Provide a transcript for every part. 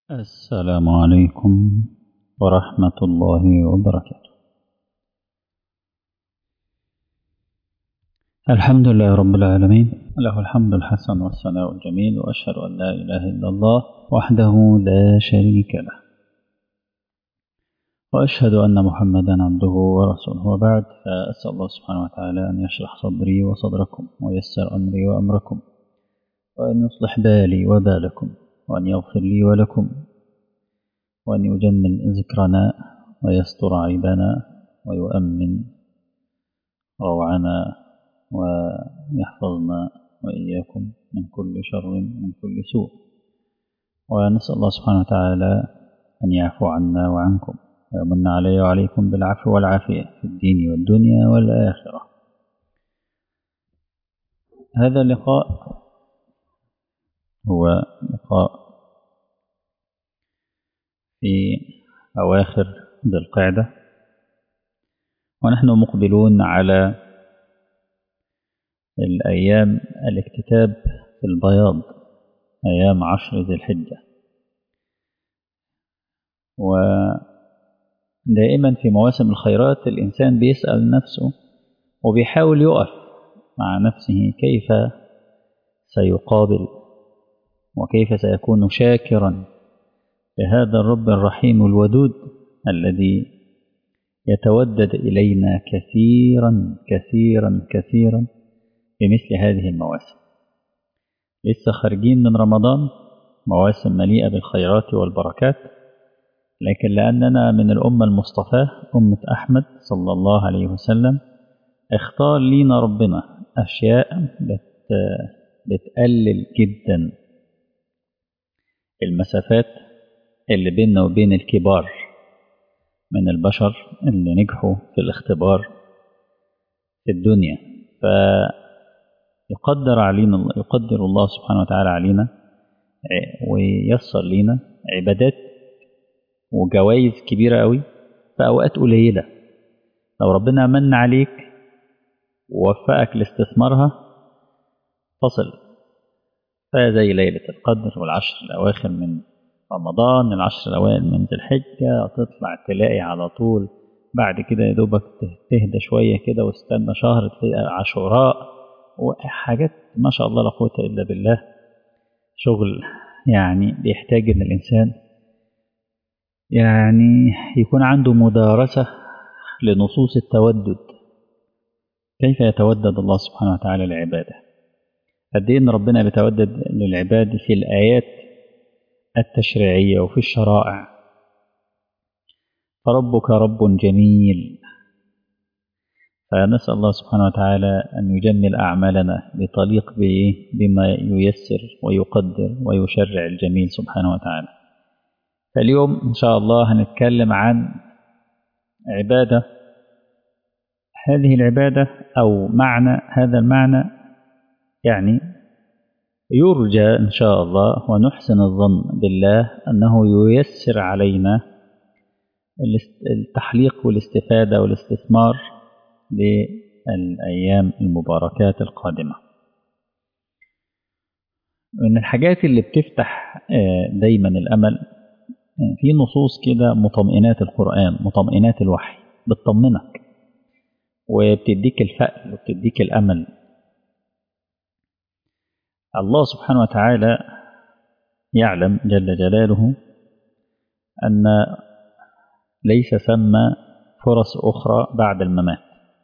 السلام عليكم ورحمة الله وبركاته. الحمد لله رب العالمين، له الحمد الحسن والثناء الجميل، وأشهد أن لا إله إلا الله وحده لا شريك له، وأشهد أن محمدا عبده ورسوله. وبعد، فأسأل الله سبحانه وتعالى أن يشرح صدري وصدركم، ويسر أمري وأمركم، وأن يصلح بالي وبالكم، وأن يغفر لي ولكم، وأن يجمل ذكرنا، ويستر عيبنا، ويؤمن روعنا، ويحفظنا وإياكم من كل شر ومن كل سوء. ونسأل الله سبحانه وتعالى أن يعفو عنا وعنكم، ويمن علي وعليكم بالعفو والعافية في الدين والدنيا والآخرة. هذا اللقاء هو لقاء في أواخر ذي القعدة، ونحن مقبلون على الأيام الاكتتاب في البياض، أيام 10 ذي الحجة. ودائما في مواسم الخيرات الإنسان بيسأل نفسه وبيحاول يقف مع نفسه كيف سيقابل وكيف سيكون شاكرا لهذا الرب الرحيم الودود الذي يتودد إلينا كثيرا كثيرا كثيرا بمثل هذه المواسم. لسه خارجين من رمضان، مواسم مليئة بالخيرات والبركات، لكن لأننا من الأمة المصطفاة أمة أحمد صلى الله عليه وسلم، اختار لينا ربنا أشياء بتقلل جدا المسافات اللي بيننا وبين الكبار من البشر اللي نجحوا في الاختبار في الدنيا. يقدر الله سبحانه وتعالى علينا وييسر لينا عبادات وجوائز كبيرة قوي في أوقات قليلة. لو ربنا من عليك ووفقك لاستثمارها تصل، فزي ليلة القدر والعشر الأواخر من رمضان، العشر الأوائل من ذي الحجة، تطلع تلاقي على طول بعد كده يدوبك تهدى شوية كده واستنى شهر تلاقي عاشوراء وحاجات ما شاء الله لا قوة إلا بالله. شغل يعني بيحتاج إن الإنسان يعني يكون عنده مدارسة لنصوص التودد، كيف يتودد الله سبحانه وتعالى لعباده، قد إيه إن ربنا بيتودد للعباد في الآيات التشريعية وفي الشرائع. فربك رب جميل، فنسأل الله سبحانه وتعالى أن يجمل أعمالنا بطليق بما ييسر ويقدر ويشرع الجميل سبحانه وتعالى. فاليوم إن شاء الله هنتكلم عن عبادة، هذه العبادة أو معنى هذا المعنى، يعني يرجى إن شاء الله ونحسن الظن بالله أنه ييسر علينا التحليق والاستفادة والاستثمار للأيام المباركات القادمة. من الحاجات اللي بتفتح دايما الأمل في نصوص كده مطمئنات القرآن، مطمئنات الوحي، بتطمنك وبتديك الفأل وبتديك الأمل. الله سبحانه وتعالى يعلم جل جلاله أن ليس ثم فرص أخرى بعد الممات،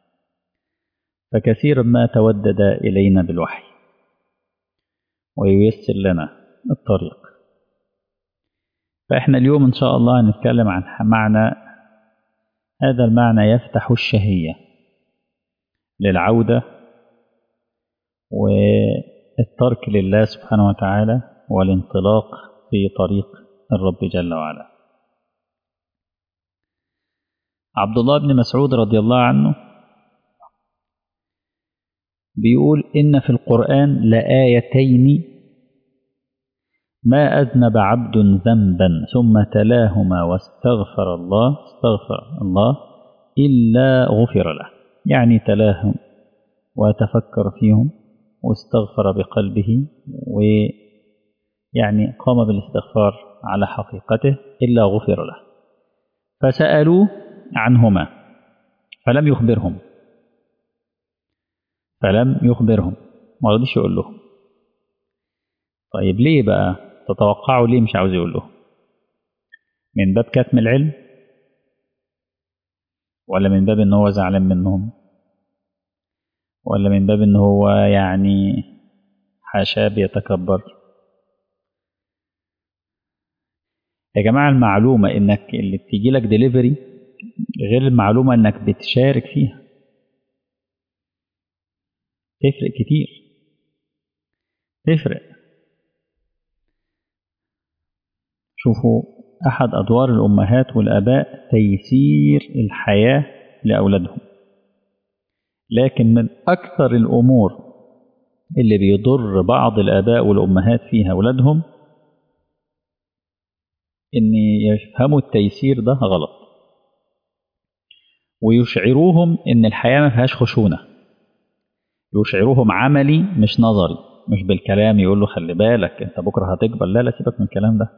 فكثيرا ما تودد إلينا بالوحي وييسر لنا الطريق. فإحنا اليوم إن شاء الله هنتكلم عن معنى، هذا المعنى يفتح الشهية للعودة والترك لله سبحانه وتعالى والانطلاق في طريق الرب جل وعلا. عبد الله بن مسعود رضي الله عنه بيقول: إن في القرآن لآيتين ما أذنب عبد ذنبا ثم تلاهما واستغفر الله إلا غفر له. يعني تلاهم وتفكر فيهم واستغفر بقلبه يعني قام بالاستغفار على حقيقته إلا غفر له. فسألوه عنهما فلم يخبرهم، ما رضيش يقول لهم. طيب ليه بقى؟ تتوقعوا ليه مش عاوز يقول لهم؟ من باب كتم العلم، ولا من باب ان هو زعلان منهم، ولا من باب ان هو يعني حاشاه بيتكبر؟ يا جماعة المعلومة انك اللي بتيجي لك ديليفري غير المعلومة انك بتشارك فيها، تفرق كتير، تفرق. شوفوا، أحد أدوار الأمهات والآباء تيسير الحياة لأولادهم، لكن من أكثر الأمور اللي بيضر بعض الآباء والأمهات فيها أولادهم إن يفهموا التيسير ده غلط، ويشعروهم إن الحياة ما فيهاش خشونة، يشعروهم عملي مش نظري، مش بالكلام يقول له خلي بالك أنت بكرة هتكبر، لا سيبك من الكلام ده.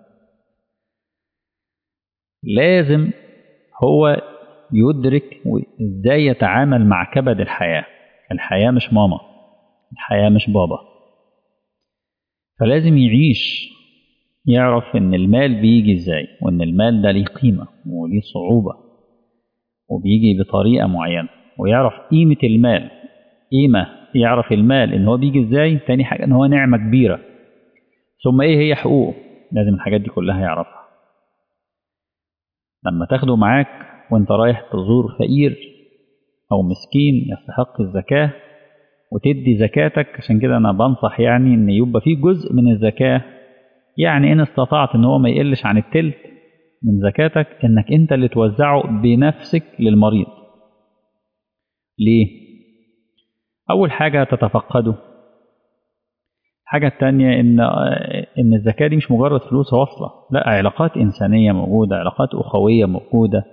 لازم هو يدرك ازاي يتعامل مع كبد الحياة. الحياة مش ماما، الحياة مش بابا، فلازم يعيش، يعرف ان المال بيجي ازاي، وان المال ده ليه قيمة وليه صعوبة وبيجي بطريقة معينة، ويعرف قيمة المال. قيمة، يعرف المال ان هو بيجي ازاي. تاني حاجة ان هو نعمة كبيرة. ثم ايه هي حقوقه؟ لازم الحاجات دي كلها يعرفها. لما تاخده معاك وانت رايح تزور فقير او مسكين يستحق الزكاة وتدي زكاتك، عشان كده انا بنصح يعني ان يبقى في جزء من الزكاة، يعني ان استطعت ان هو ما يقلش عن التلت من زكاتك، انك انت اللي توزعه بنفسك للمريض. ليه؟ اول حاجة تتفقده. الحاجة التانية ان الزكاة دي مش مجرد فلوس واصلة، لا، علاقات انسانية موجودة، علاقات اخوية موجودة.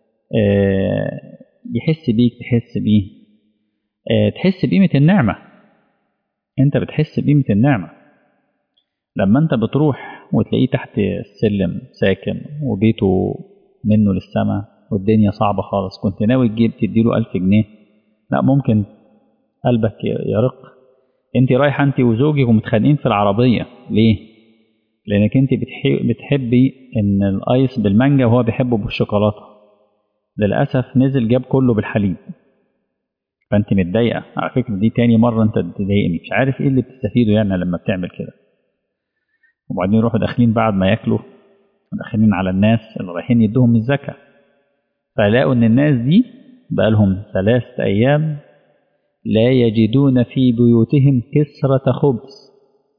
يحس بيك، تحس بيه، تحس بقيمة النعمة. انت بتحس بقيمة النعمة لما انت بتروح وتلاقيه تحت السلم ساكن وبيته منه للسماء والدنيا صعبة خالص، كنت ناوي تجيب تديله 1000 جنيه، لا، ممكن قلبك يرق. انت رايحة انت وزوجك ومتخانقين في العربية، ليه؟ لانك انت بتحبي ان الايس بالمانجا وهو بيحبه بالشوكولاتة، للأسف نزل جاب كله بالحليب، فانت متضايقة. على فكرة دي تاني مرة انت تضايقني، مش عارف ايه اللي بتستفيده يعني لما بتعمل كده. وبعدين يروحوا داخلين بعد ما ياكلوا، داخلين على الناس اللي رايحين يدوهم الزكاة، فلاقوا ان الناس دي بقالهم 3 أيام لا يجدون في بيوتهم كسرة خبز.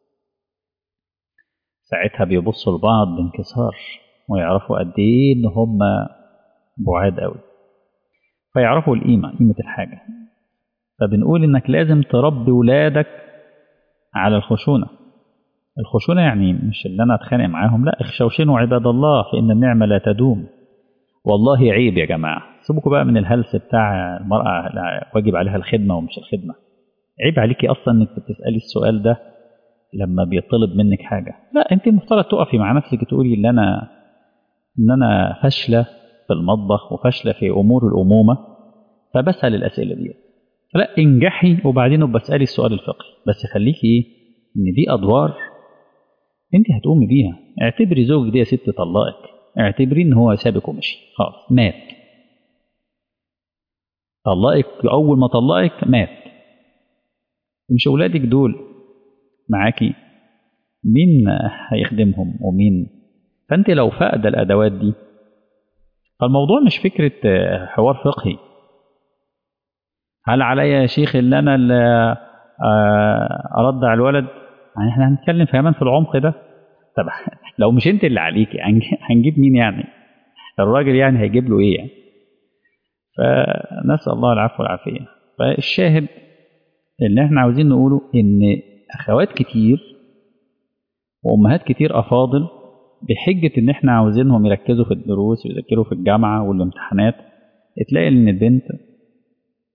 ساعتها بيبصوا لبعض بانكسار، ويعرفوا قد ايه ان هم بعاد قوي، فيعرفوا قيمة الحاجة. فبنقول انك لازم تربي ولادك على الخشونة. الخشونة يعني مش اللي انا اتخانق معاهم، لا، اخشوشنوا عباد الله فإن النعمة لا تدوم. والله عيب يا جماعة، سيبكوا بقى من الهلس بتاع المرأة واجب عليها الخدمة ومش الخدمة. عيب عليكي أصلا إنك بتسألي السؤال ده لما بيطلب منك حاجة. لا، أنت المفترض تقفي مع نفسك تقولي إن أنا فاشلة في المطبخ وفاشلة في أمور الأمومة، فبسأل الأسئلة دي. لا، انجحي وبعدين بسألي السؤال الفقهي، بس خليكي إيه، إن دي أدوار أنت هتقومي بيها. اعتبري زوجك دي يا ست طلقك، اعتبري إن هو سابك ومشي خلاص، مات، طلقك أول ما طلقك مات. مش أولادك دول معاكي، مين هيخدمهم ومين؟ فأنت لو فقد الأدوات دي، فالموضوع مش فكرة حوار فقهي. هل عليا يا شيخ اللي أنا اللي أرضع الولد؟ يعني احنا هنتكلم كمان في العمق ده. طب لو مش انت اللي عليكي هنجيب مين يعني؟ الراجل يعني هيجيب له ايه يعني؟ فنسأل الله العفو والعافية. فالشاهد اللي احنا عاوزين نقوله ان اخوات كتير وامهات كتير افاضل بحجة ان احنا عاوزينهم يركزوا في الدروس ويذاكروا في الجامعة والامتحانات، تلاقي ان البنت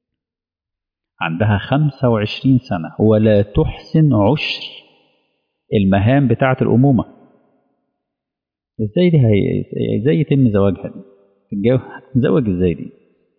عندها 25 سنة ولا تحسن عشر المهام بتاعة الأمومة. ازاي دي ازاي يتم زواجها دي؟ هتتزوج ازاي دي؟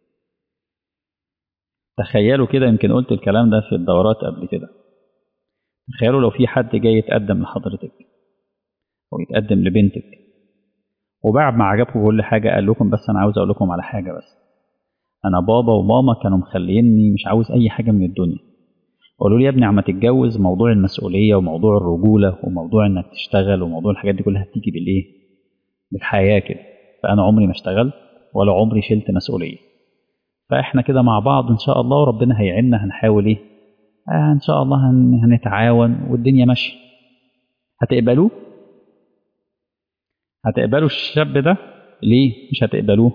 تخيلوا كده، يمكن قلت الكلام ده في الدورات قبل كده. تخيلوا لو في حد جاي يتقدم لحضرتك أو يتقدم لبنتك، وبعد ما عجبكم كل حاجة قال لكم بس أنا عاوز أقول لكم على حاجة، بس أنا بابا وماما كانوا مخليني مش عاوز أي حاجة من الدنيا. قالوا لي يا ابني عما تتجوز موضوع المسؤولية وموضوع الرجولة وموضوع إنك تشتغل وموضوع الحاجات دي كلها بتيجي بالإيه؟ بالحياة كده. فأنا عمري ما اشتغلت ولا عمري شلت مسؤولية. فإحنا كده مع بعض إن شاء الله وربنا هيعيننا، هنحاول إيه؟ إن شاء الله هنتعاون والدنيا ماشية. هتقبلوه؟ هتقبلوا الشاب ده؟ ليه مش هتقبلوه؟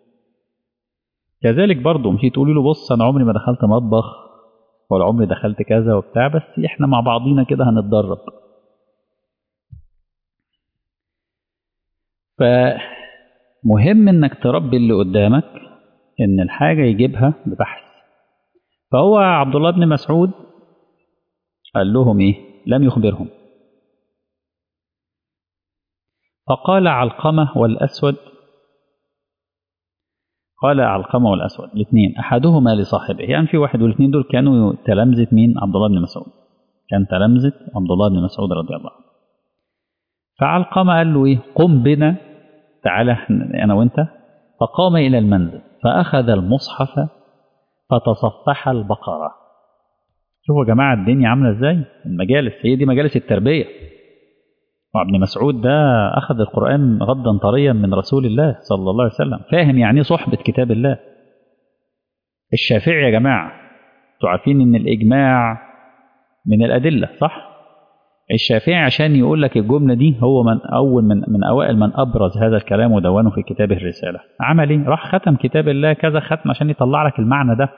كذلك برضه مش تقولي له بص أنا عمري ما دخلت مطبخ ولا عمري دخلت كذا وبتاع، بس إحنا مع بعضينا كده هنتدرب. فمهم إنك تربي اللي قدامك إن الحاجة يجيبها ببحث. فهو عبد الله بن مسعود قال لهم إيه؟ لم يخبرهم. فقال علقمة والأسود، قال علقمة والأسود الاثنين أحدهما لصاحبه، يعني في واحد والاثنين دول كانوا تلامذة مين؟ عبد الله بن مسعود، كان تلامذة عبد الله بن مسعود رضي الله عنه. فعلقمة قال له إيه؟ قم بنا، تعالى أنا وأنت. فقام إلى المنزل فأخذ المصحف فتصفح البقرة. شوفوا يا جماعة الدنيا عاملة إزاي، المجالس هي دي مجالس التربية. وابن مسعود ده أخذ القرآن غضا طريا من رسول الله صلى الله عليه وسلم، فاهم يعني صحبة كتاب الله. الشافعي يا جماعة تعرفين إن الإجماع من الأدلة صح؟ الشافعي عشان يقول لك الجملة دي هو من أوائل من أبرز هذا الكلام ودونه في كتابه الرسالة. عمل إيه؟ راح ختم كتاب الله كذا ختم عشان يطلع لك المعنى ده.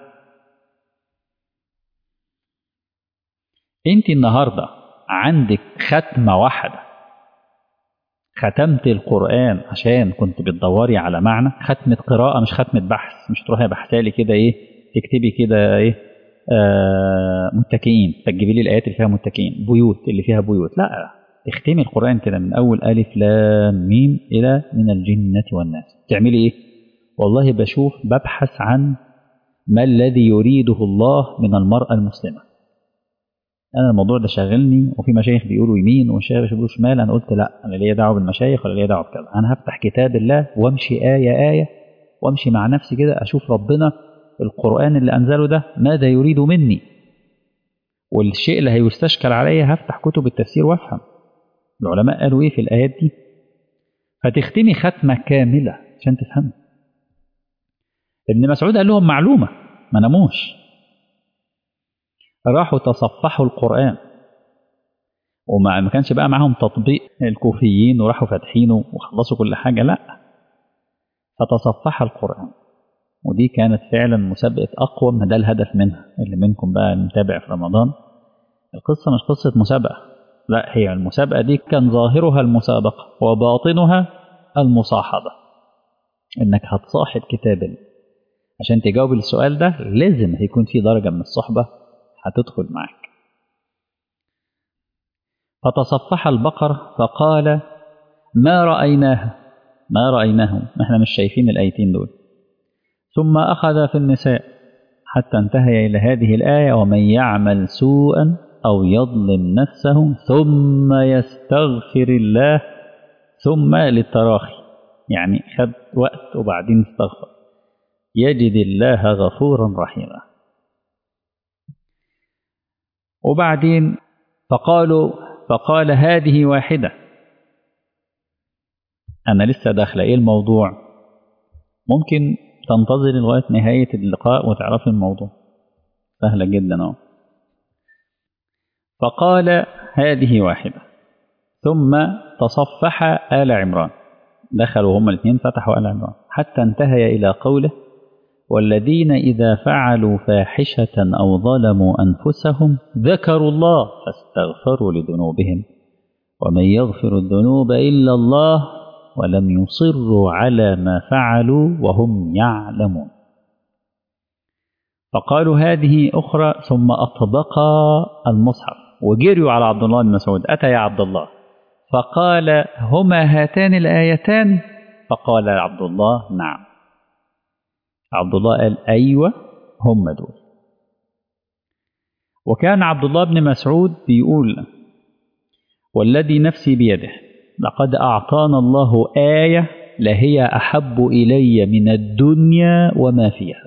أنت النهاردة عندك ختمة واحدة ختمت القرآن عشان كنت بتدوري على معنى، ختمة قراءة مش ختمة بحث. مش تروحي بحثالي كده إيه، تكتبي كده إيه متكئين، تجيبي لي الآيات اللي فيها متكئين، بيوت اللي فيها بيوت. لا، تختمي القرآن كده من أول ألف لام ميم إلى من الجنة والناس. تعملي إيه؟ والله بشوف ببحث عن ما الذي يريده الله من المرأة المسلمة. أنا الموضوع ده شاغلني، وفي مشايخ بيقولوا يمين ومشايخ بيقولوا شمال. أنا قلت لا، أنا ليا دعوة بالمشايخ ولا ليا دعوة بكذا. أنا هفتح كتاب الله وامشي آية آية وامشي مع نفسي كده، أشوف ربنا القرآن اللي أنزله ده ماذا يريد مني، والشيء اللي هيستشكل عليا هفتح كتب التفسير وافهم العلماء قالوا ايه في الآيات دي. فتختمي ختمة كاملة عشان تفهم. ابن مسعود قال لهم معلومة ما ناموش، راحوا تصفحوا القرآن، وما كانش بقى معاهم تطبيق الكوفيين وراحوا فاتحينه وخلصوا كل حاجة، لا، فتصفح القرآن. ودي كانت فعلا مسابقة أقوى، ما ده الهدف منها. اللي منكم بقى متابع في رمضان، القصة مش قصة مسابقة، لا، هي المسابقة دي كان ظاهرها المسابقة وباطنها المصاحبة، إنك هتصاحب كتاب الله. عشان تجاوب السؤال ده لازم هيكون في درجة من الصحبة هتدخل معك. فتصفح البقرة فقال ما رأيناه، احنا مش شايفين الآيتين دول. ثم أخذ في النساء حتى انتهى إلى هذه الآية ومن يعمل سوءا أو يظلم نفسه ثم يستغفر الله، ثم للتراخي يعني خد وقت وبعدين استغفر، يجد الله غفورا رحيما. وبعدين فقال هذه واحدة. أنا لسه داخلة إيه الموضوع، ممكن تنتظر لغاية نهاية اللقاء وتعرف الموضوع، سهلة جدا أهو. فقال هذه واحدة ثم تصفح آل عمران، دخلوا هما الاثنين فتحوا آل عمران حتى انتهي إلى قوله والذين إذا فعلوا فاحشة أو ظلموا أنفسهم ذكروا الله فاستغفروا لذنوبهم ومن يغفر الذنوب إلا الله ولم يصروا على ما فعلوا وهم يعلمون. فقالوا هذه أخرى ثم أطبقا المصحف وجريوا على عبد الله بن مسعود، أتى يا عبد الله، فقال هما هاتان الآيتان؟ فقال عبد الله نعم. عبد الله قال أيوة هم دول. وكان عبد الله بن مسعود بيقول والذي نفسي بيده لقد أعطانا الله آية لهي أحب إلي من الدنيا وما فيها.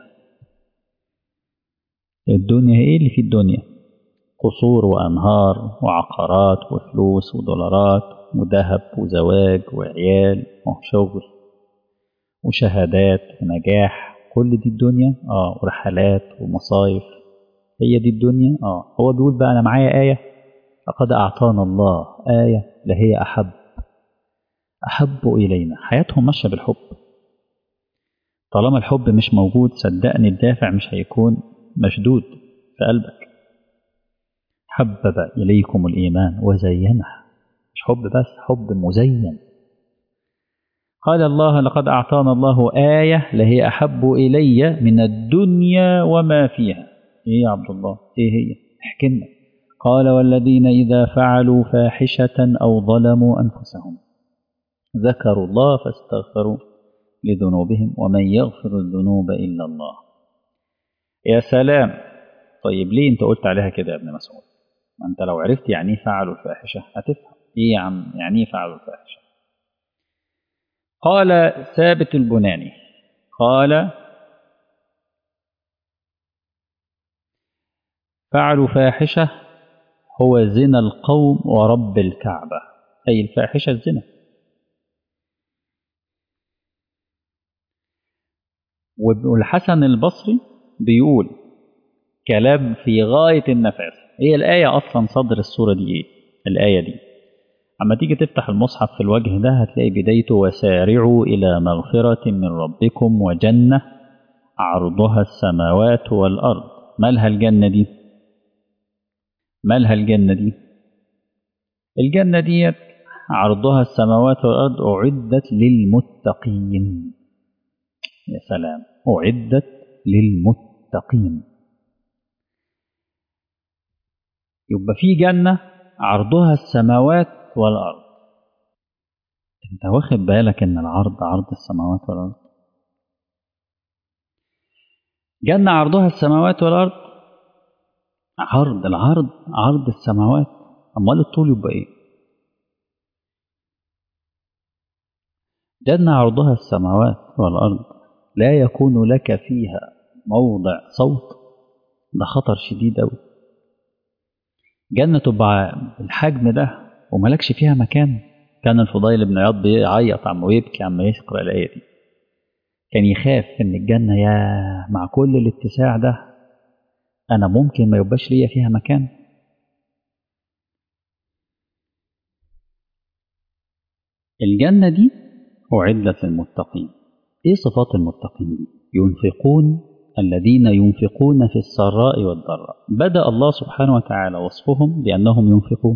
الدنيا إيه اللي في الدنيا؟ قصور وأنهار وعقارات وفلوس ودولارات وذهب وزواج وعيال وشغل وشهادات ونجاح، كل دي الدنيا. ورحلات ومصايف، هي دي الدنيا. هو بيقول بقى أنا معايا آية، لقد أعطانا الله آية لهي أحب إلينا. حياتهم ماشية بالحب. طالما الحب مش موجود صدقني الدافع مش هيكون مشدود في قلبك. حبب إليكم الإيمان وزينه، مش حب بس، حب مزين. قال الله لقد أعطانا الله آية لهي أحب إلي من الدنيا وما فيها. إيه يا عبد الله؟ إيه هي؟ احكي لنا. قال والذين إذا فعلوا فاحشة أو ظلموا أنفسهم ذكروا الله فاستغفروا لذنوبهم ومن يغفر الذنوب إلا الله. يا سلام. طيب ليه أنت قلت عليها كده يا ابن مسعود؟ ما أنت لو عرفت يعني إيه فعلوا الفاحشة هتفهم. إيه يا عم يعني إيه فعلوا الفاحشة؟ قال ثابت البناني قال فعلوا فاحشة هو زنا القوم ورب الكعبة، أي الفاحشة الزنا. والحسن البصري بيقول كلام في غاية النفاس. هي الآية أصلا صدر السورة دي إيه؟ الآية دي أما تيجي تفتح المصحف في الوجه ده هتلاقي بدايته وسارعوا إلى مغفرة من ربكم وجنة عرضها السماوات والأرض. مالها الجنة دي؟ مالها الجنة دي؟ الجنة دي عرضها السماوات والأرض أعدت للمتقين. يا سلام، أعدت للمتقين. يبقى في جنة عرضها السماوات والأرض. انت واخد بالك ان العرض عرض السماوات والأرض؟ جنة عرضها السماوات والأرض، العرض عرض السماوات. أمال الطول يبقى إيه؟ جنة عرضها السماوات والأرض لا يكون لك فيها موضع صوت، ده خطر شديد أوي. جنة تبقى بالحجم ده وملكش فيها مكان. كان الفضيل بن عياض بيعيط عم ويبكي عم يقرأ الآية دي، كان يخاف إن الجنة يا مع كل الاتساع ده أنا ممكن ما يبقاش ليا فيها مكان. الجنة دي أعدت للمتقين. إيه صفات المتقين دي؟ ينفقون، الذين ينفقون في السراء والضراء. بدأ الله سبحانه وتعالى وصفهم بأنهم ينفقون،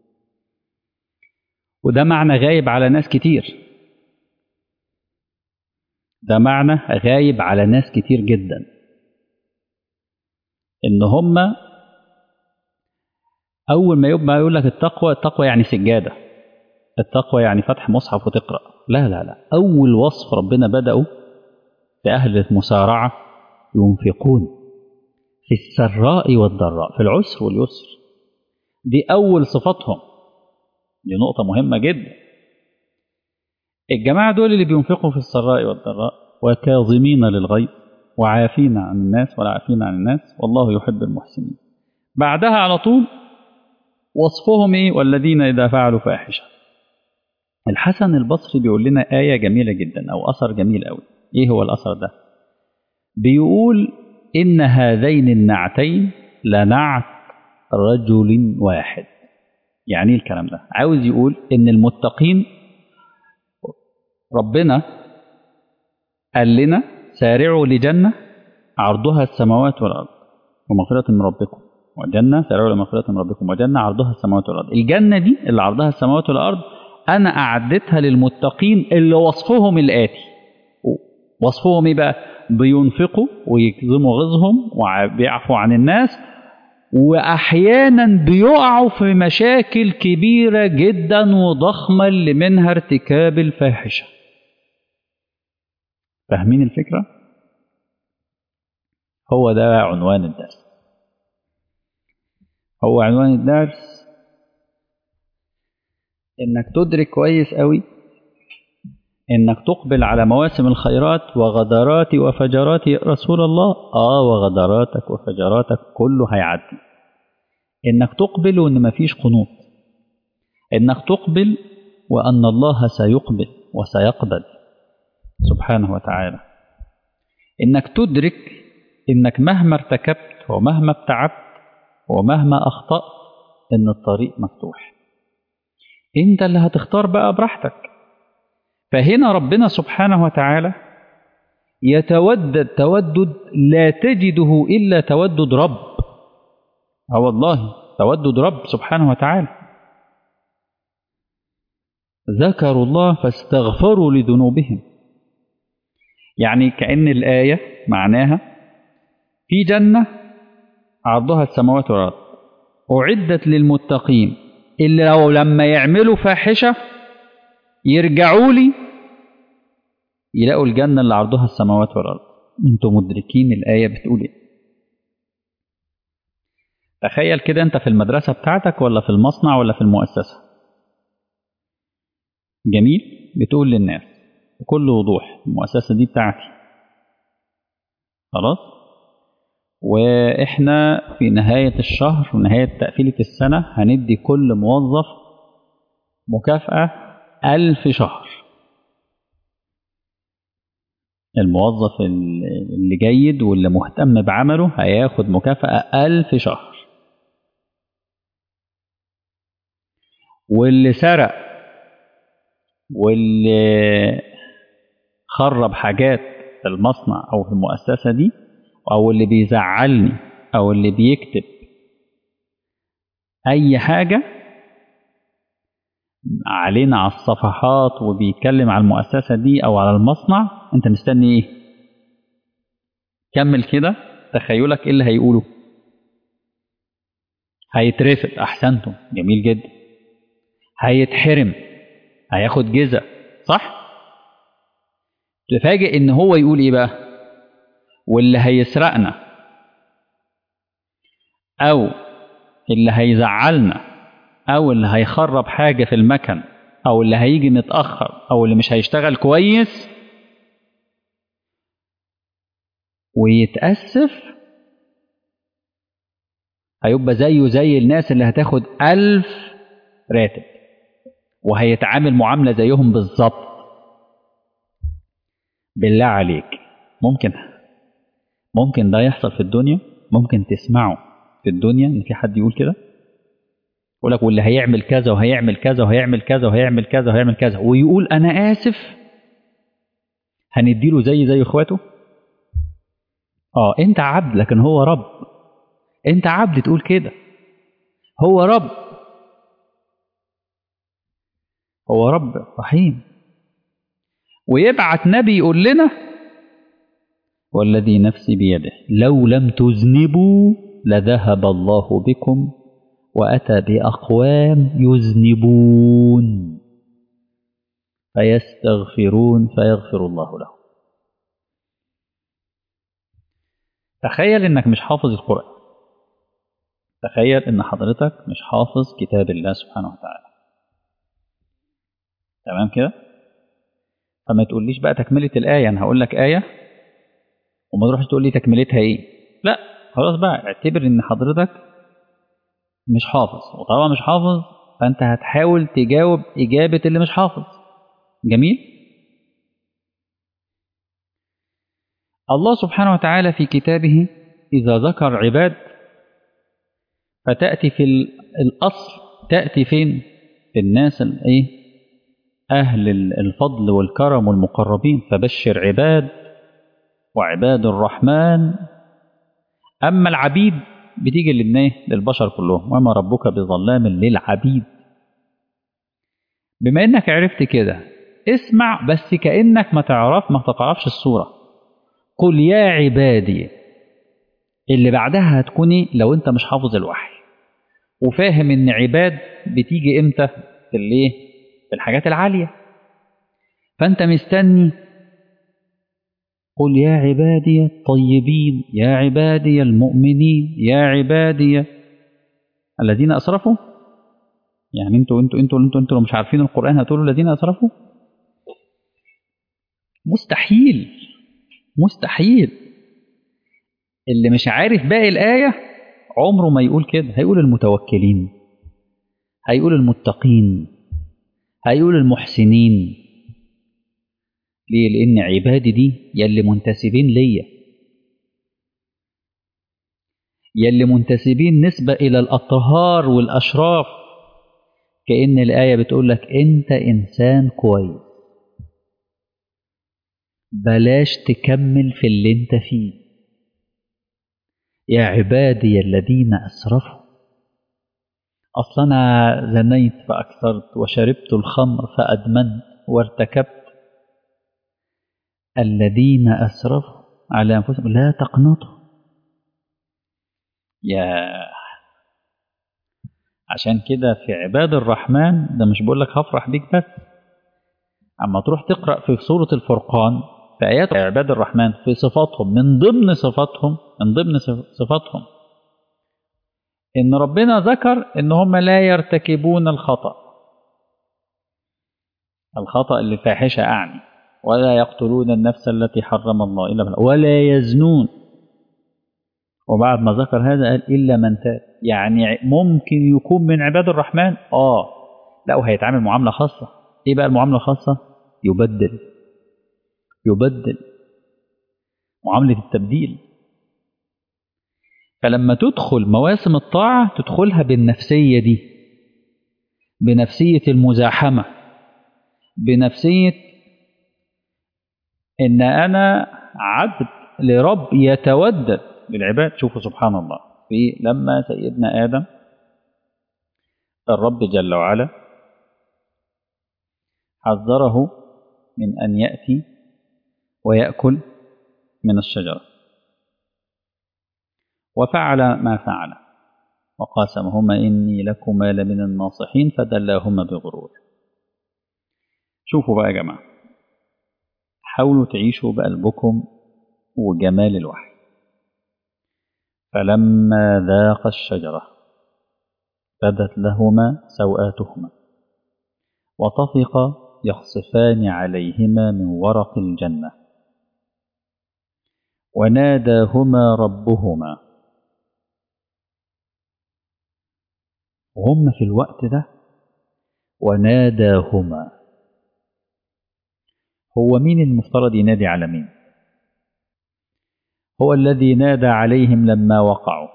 وده معنى غايب على ناس كتير. ده معنى غايب على ناس كتير جدا، إن هم أول ما يبقى يقول لك التقوى يعني سجادة، التقوى يعني فتح مصحف وتقرأ. لا لا لا، أول وصف ربنا بدأوا في أهل المسارعة ينفقون في السراء والضراء، في العسر واليسر. دي أول صفاتهم. دي نقطة مهمة جدا. الجماعة دول اللي بينفقوا في السراء والضراء وكاظمين للغيظ وعافين عن الناس والعافين عن الناس والله يحب المحسنين. بعدها على طول وصفهم إيه؟ والذين إذا فعلوا فاحشة. الحسن البصري بيقول لنا آية جميلة جدا أو أثر جميل أوي. إيه هو الأثر ده؟ بيقول إن هذين النعتين لنعت رجل واحد. يعني إيه الكلام ده؟ عاوز يقول إن المتقين ربنا قال لنا سارعوا لجنة عرضها السماوات والأرض ومغفرة من ربكم وجنة، سارعوا لمغفرة من ربكم وجنة عرضها السماوات والأرض. الجنة دي اللي عرضها السماوات والأرض أنا أعدتها للمتقين اللي وصفهم الآتي. وصفهم إيه بقى؟ بينفقوا ويكظموا غيظهم وبيعفوا عن الناس وأحيانا بيقعوا في مشاكل كبيرة جدا وضخمة اللي منها ارتكاب الفاحشة. فاهمين الفكرة؟ هو ده عنوان الدرس. هو عنوان الدرس إنك تدرك كويس قوي إنك تقبل على مواسم الخيرات وغدرات وفجرات يا رسول الله. وغدراتك وفجراتك كله هيعدي. إنك تقبل وإن مفيش قنوط. إنك تقبل وأن الله سيقبل وسيقبل سبحانه وتعالى. إنك تدرك إنك مهما ارتكبت ومهما ابتعدت ومهما أخطأت إن الطريق مفتوح. أنت اللي هتختار بقى براحتك. فهنا ربنا سبحانه وتعالى يتودد تودد لا تجده إلا تودد رب. والله تودد رب سبحانه وتعالى. ذكروا الله فاستغفروا لذنوبهم. يعني كأن الآية معناها في جنة عرضها السماوات والأرض أعدت للمتقين اللي لو لما يعملوا فاحشة يرجعوا لي يلاقوا الجنة اللي عرضها السماوات والأرض. انتم مدركين الآية بتقول ايه؟ تخيل كده انت في المدرسة بتاعتك ولا في المصنع ولا في المؤسسة. جميل. بتقول للناس بكل وضوح المؤسسة دي بتاعتي خلاص، وإحنا في نهاية الشهر ونهاية تقفيلة السنة هندي كل موظف مكافأة 1000 شهر. الموظف اللي جيد واللي مهتم بعمله هياخد مكافأة 1000 شهر، واللي سرق واللي خرب حاجات في المصنع أو في المؤسسة دي أو اللي بيزعلني أو اللي بيكتب أي حاجة علينا على الصفحات وبيتكلم على المؤسسة دي أو على المصنع، أنت مستني إيه؟ كمل كده تخيلك إيه اللي هيقوله. هيترفض. أحسنتم، جميل جدا. هيتحرم، هياخد جزء، صح؟ تفاجئ إن هو يقول إيه بقى؟ واللي هيسرقنا أو اللي هيزعلنا أو اللي هيخرب حاجة في المكن أو اللي هيجي متأخر أو اللي مش هيشتغل كويس ويتأسف هيبقى زيه زي الناس اللي هتاخد 1000 راتب وهيتعامل معاملة زيهم بالظبط. بالله عليك ممكن ده يحصل في الدنيا؟ ممكن تسمعه في الدنيا ان في حد يقول كده؟ يقول لك واللي هيعمل كذا وهيعمل كذا وهيعمل كذا وهيعمل كذا وهيعمل كذا ويقول انا اسف هنديله زي اخواته. انت عبد لكن هو رب. انت عبد تقول كده، هو رب. هو رب رحيم ويبعت نبي يقول لنا والذي نفسي بيده لو لم تذنبوا لذهب الله بكم وأتى بأقوام يذنبون فيستغفرون فيغفر الله لهم. تخيل انك مش حافظ القرآن. تخيل ان حضرتك مش حافظ كتاب الله سبحانه وتعالى. تمام كده؟ فما تقوليش بقى تكملة الآية، أنا هقول لك آية وما تروحش تقول لي تكملتها إيه. لا خلاص بقى، اعتبر إن حضرتك مش حافظ، وطالما مش حافظ فأنت هتحاول تجاوب إجابة اللي مش حافظ. جميل؟ الله سبحانه وتعالى في كتابه إذا ذكر عباد فتأتي في الأصل تأتي فين؟ في الناس أهل الفضل والكرم والمقربين، فبشر عباد وعباد الرحمن. أما العبيد بتيجي للبشر كلهم، وما ربك بظلام للعبيد. بما إنك عرفت كده اسمع بس كأنك ما تقرأش السورة. قل يا عبادي اللي بعدها هتكون ايه لو انت مش حافظ الوحي وفاهم ان عباد بتيجي امتى في الايه في الحاجات العالية. فانت مستني قل يا عبادي الطيبين يا عبادي المؤمنين يا عبادي الذين اسرفوا. يعني انتوا لو مش عارفين القرآن هتقولوا الذين اسرفوا؟ مستحيل، مستحيل. اللي مش عارف باقي الآية عمره ما يقول كده. هيقول المتوكلين، هيقول المتقين، هيقول المحسنين. ليه؟ لأن عبادي دي يلي منتسبين ليا، يلي منتسبين نسبة إلى الأطهار والأشراف. كأن الآية بتقول لك أنت إنسان كويس، بلاش تكمل في اللي أنت فيه. يا عبادي الذين أسرفوا. أصلا أنا زنيت فأكثرت وشربت الخمر فأدمنت وارتكبت. الذين أسرفوا على أنفسهم لا تقنطوا. يا عشان كده في عباد الرحمن ده مش بقول لك هفرح بيك بس. أما تروح تقرأ في سورة الفرقان في آيات عباد الرحمن في صفاتهم، من ضمن صفاتهم إن ربنا ذكر إن هم لا يرتكبون الخطأ اللي فاحشة أعني، ولا يقتلون النفس التي حرم الله إلا بالحق ولا يزنون. وبعد ما ذكر هذا قال إلا من تاب. يعني ممكن يكون من عباد الرحمن لا وهيتعامل معاملة خاصة. إيه بقى المعاملة الخاصة؟ يبدل معاملة التبديل. فلما تدخل مواسم الطاعة تدخلها بالنفسية دي، بنفسية المزاحمة، بنفسية إن أنا عبد لرب يتودد للعباد. شوفوا سبحان الله، في لما سيدنا آدم الرب جل وعلا حذره من أن يأتي ويأكل من الشجرة، وفعل ما فعل وقاسمهما إني لكما لمن الناصحين فدلاهما بغرور. شوفوا بقى يا جماعة، حاولوا تعيشوا بقلبكم وجمال الوحي. فلما ذاق الشجرة بدت لهما سوآتهما وطفقا يخصفان عليهما من ورق الجنة وناداهما ربهما. وهم في الوقت ده وناداهما، هو مين المفترض ينادي على مين؟ هو الذي نادى عليهم لما وقعوا،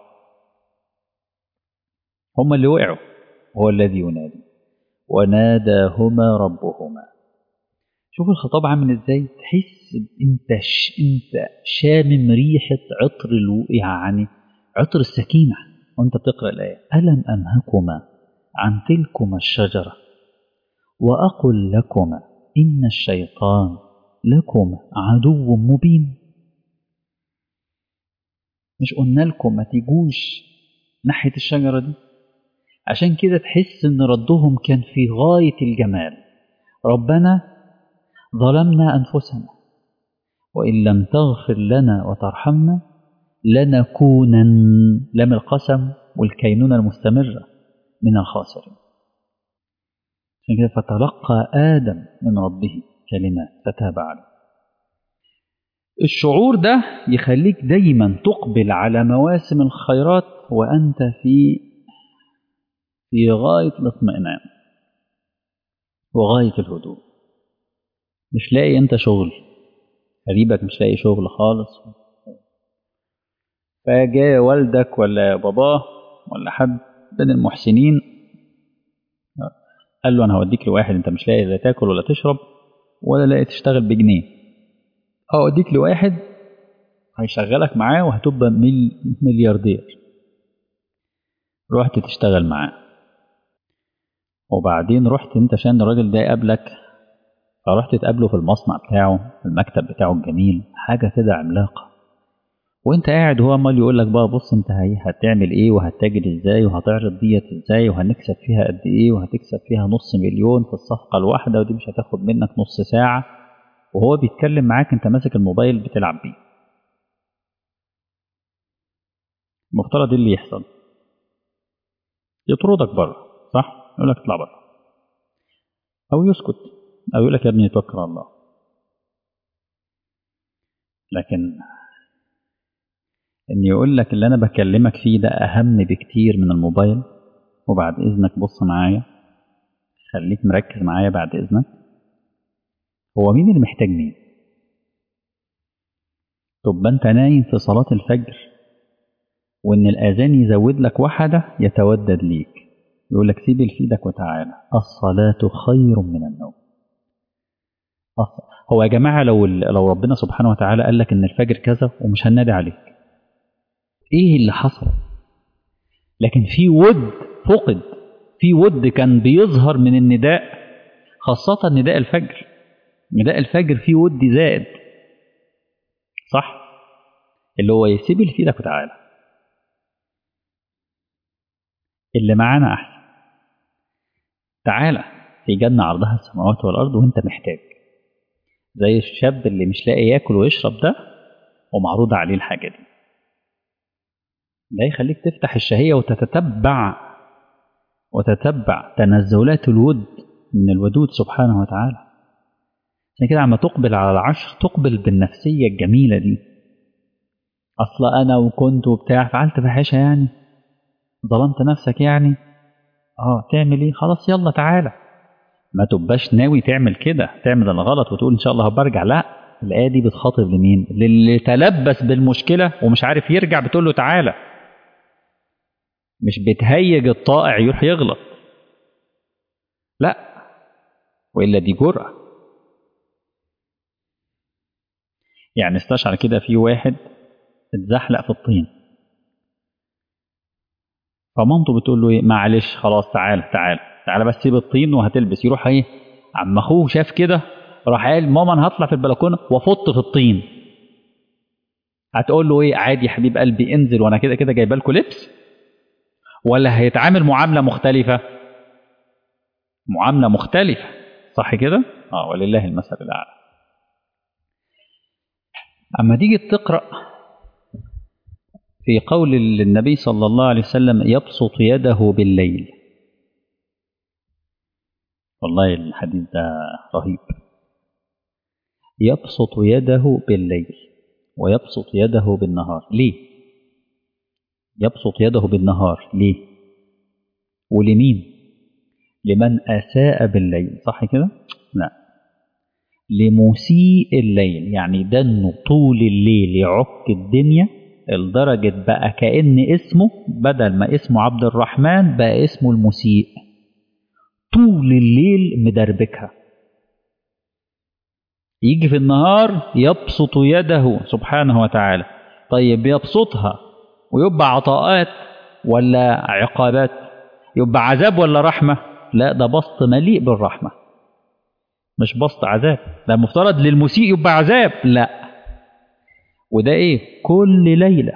هم اللي وقعوا، هو الذي ينادي. وناداهما ربهما. شوف الخطاب عامل ازاي، تحس انت شامم ريحة عطر يعني عطر السكينة وانت بتقرأ الآية. ألم أنهكما عن تلكما الشجرة وأقل لكما إن الشيطان لكم عدو مبين. مش قلنا لكم ما تيجوش ناحية الشجرة دي؟ عشان كده تحس ان ردهم كان في غاية الجمال. ربنا ظلمنا أنفسنا وإن لم تغفر لنا وترحمنا لنكونن، لم القسم والكينونة المستمرة، من الخاسرين. عشان كده فتلقى آدم من ربه كلمات فتاب عليه. الشعور ده يخليك دايما تقبل على مواسم الخيرات وأنت في غاية الاطمئنان وغاية الهدوء. مش لاقي انت شغل، قريبك مش لاقي شغل خالص، فجاء والدك ولا باباه ولا حد من المحسنين قال له انا هوديك لواحد انت مش لاقي لا تاكل ولا تشرب ولا لاقي تشتغل بجنيه، هوديك لواحد هيشغلك معاه وهتبقى ملياردير. رحت تشتغل معاه، وبعدين رحت انت عشان الراجل ده يقابلك، فرحت تقابله في المصنع بتاعه، في المكتب بتاعه الجميل، حاجة كده عملاقة. وانت قاعد هو عمال يقول لك بقى بص انت هتعمل ايه وهتتاجر ازاي وهتعرض ديت ازاي وهنكسب فيها قد ايه وهتكسب فيها نص مليون في الصفقة الواحدة ودي مش هتاخد منك نص ساعة، وهو بيتكلم معاك انت ماسك الموبايل بتلعب بيه. المفترض ايه اللي يحصل؟ يطردك بره، صح؟ يقول لك اطلع بره، او يسكت، او يقول لك يا ابني توكل على الله. لكن ان يقول لك اللي انا بكلمك فيه ده اهم بكتير من الموبايل، وبعد اذنك بص معايا، خليك مركز معايا بعد اذنك. هو مين اللي محتاج مين؟ طب انت نايم في صلاة الفجر وان الاذان يزود لك وحدة يتودد ليك، يقول لك سيب اللي في ايدك وتعالى، الصلاة خير من النوم. هو يا جماعة لو ربنا سبحانه وتعالى قال لك ان الفجر كذا ومش هننادي عليك، ايه اللي حصل؟ لكن في ود فقد، في ود كان بيظهر من النداء، خاصة نداء الفجر. نداء الفجر فيه ود زائد، صح؟ اللي هو يسيب اللي في ايدك وتعالى، اللي معانا احسن، تعالى في جنة عرضها السماوات والارض وانت محتاج، زي الشاب اللي مش لاقي ياكل ويشرب ده ومعروض عليه الحاجة دي. ده يخليك تفتح الشهية وتتبع تنزلات الود من الودود سبحانه وتعالى. عشان كده عما تقبل على العشر تقبل بالنفسية الجميلة دي. أصل أنا وكنت وبتاع فعلت فحشة يعني، ظلمت نفسك يعني، تعمل إيه؟ خلاص يلا تعالى. ما تبقاش ناوي تعمل كده، تعمل الغلط وتقول إن شاء الله هبرجع، لا. الآية دي بتخاطب لمين؟ للي تلبس بالمشكلة ومش عارف يرجع، بتقول له تعالى، مش بتهيج الطائع يروح يغلط، لا، وإلا دي جرأة. يعني استشعر كده في واحد اتزحلق في الطين، فمامته بتقول له ايه؟ معلش خلاص تعالى تعالى تعالى بس سيب الطين وهتلبس. يروح ايه؟ عم اخوه شاف كده راح قال ماما انا هطلع في البلكونه وافط في الطين. هتقول له ايه؟ عادي يا حبيب قلبي انزل وانا كده كده جايبه لكم لبس؟ ولا هيتعامل معامله مختلفه؟ معامله مختلفه، صح كده؟ ولله المثل الاعلى. اما تيجي تقرا في قول النبي صلى الله عليه وسلم يبسط يده بالليل، والله الحديث ده رهيب. يبسط يده بالليل ويبسط يده بالنهار، ليه؟ يبسط يده بالنهار ليه؟ ولمين؟ لمن أساء بالليل، صح كده؟ لا، لمسيء الليل، يعني ده انه طول الليل يعك الدنيا لدرجة بقى كأن اسمه بدل ما اسمه عبد الرحمن بقى اسمه المسيء، طول الليل مدربكها. يجي في النهار يبسط يده سبحانه وتعالى، طيب يبسطها ويبقى عطاءات ولا عقابات؟ يبقى عذاب ولا رحمة؟ لا، ده بسط مليء بالرحمة، مش بسط عذاب. ده المفترض للمسيء يبقى عذاب، لا. وده ايه؟ كل ليلة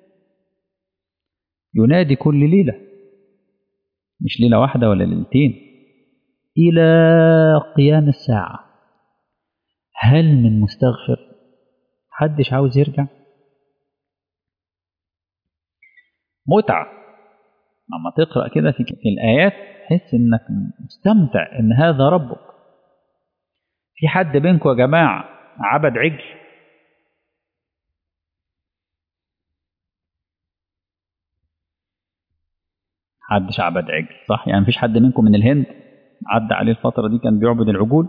ينادي، كل ليلة، مش ليلة واحدة ولا ليلتين، إلى قيام الساعة. هل من مستغفر؟ حدش عاوز يرجع؟ متعة لما تقرأ كده في الآيات تحس إنك مستمتع إن هذا ربك. في حد بينكم يا جماعة عبد عجل؟ محدش عبد عجل، صح؟ يعني مفيش حد منكم من الهند عدى عليه الفترة دي كان بيعبد العجول؟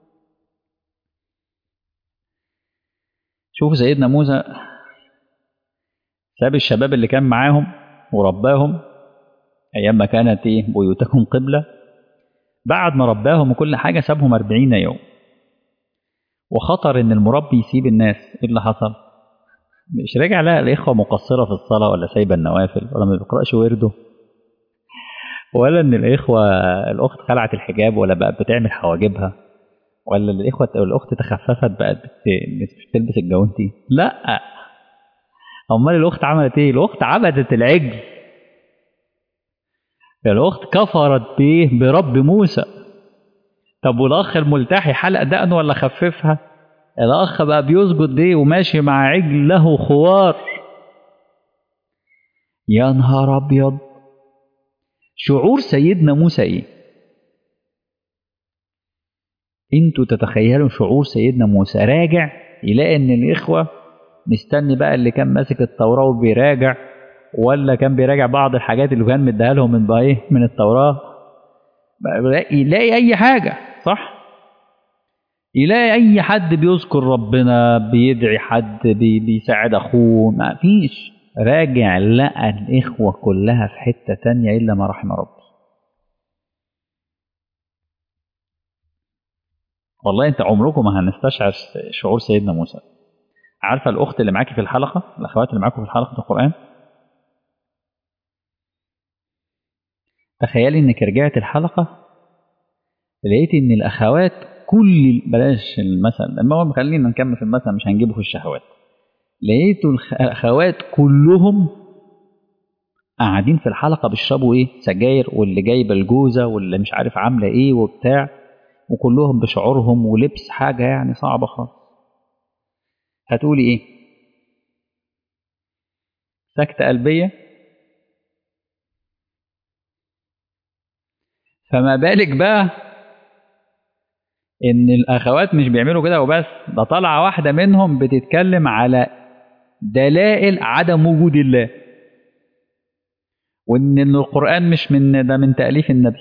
شوف سيدنا موسى ساب الشباب اللي كان معاهم ورباهم أيام ما كانت بيوتهم قبلة، بعد ما رباهم وكل حاجة سابهم 40 يوم، وخطر إن المربي يسيب الناس. إيه اللي حصل؟ مش رجع لقى الإخوة مقصرة في الصلاة ولا سايبة النوافل ولا ما بيقرأش ورده، ولا إن الأخت خلعت الحجاب ولا بقت بتعمل حواجبها، ولا الأخت تخففت بقت بتلبس الجوانتي، لا. امال الاخت عملت ايه؟ الاخت عبدت العجل، الاخت كفرت بايه؟ برب موسى. طب والاخ الملتحي حلق دقنه ولا خففها؟ الاخ بقى بيسجد ليه وماشي مع عجل له خوار. يا نهار ابيض، شعور سيدنا موسى ايه؟ انتوا تتخيلوا شعور سيدنا موسى راجع يلاقي ان الاخوه مستني بقى اللي كان ماسك التوراه وبيراجع، ولا كان بيراجع بعض الحاجات اللي كان مديها لهم من بقى ايه من التوراه، يلاقي اي حاجه صح، يلاقي اي حد بيذكر ربنا بيدعي حد بيساعد اخوه، ما فيش. راجع لقى الاخوه كلها في حته تانية الا ما رحم ربي. والله انت عمركم ما هنستشعر شعور سيدنا موسى. عارفه الاخت اللي معاكي في الحلقه، الاخوات اللي معاكم في حلقه القران، تخيلي انك رجعت الحلقه لقيت ان الاخوات كل بلاش المثل، المهم خلينا نكمل في المثل مش هنجيبه في الشهوات. لقيتوا الاخوات كلهم قاعدين في الحلقه بيشربوا ايه؟ سجاير، واللي جايبه الجوزه واللي مش عارف عامله ايه وبتاع، وكلهم بشعورهم ولبس حاجه يعني صعبه خالص. هتقولي ايه؟ سكتة قلبية؟ فما بالك بقى ان الاخوات مش بيعملوا كده وبس، ده طالعه واحده منهم بتتكلم على دلائل عدم وجود الله، وان القران مش من ده، من تاليف النبي.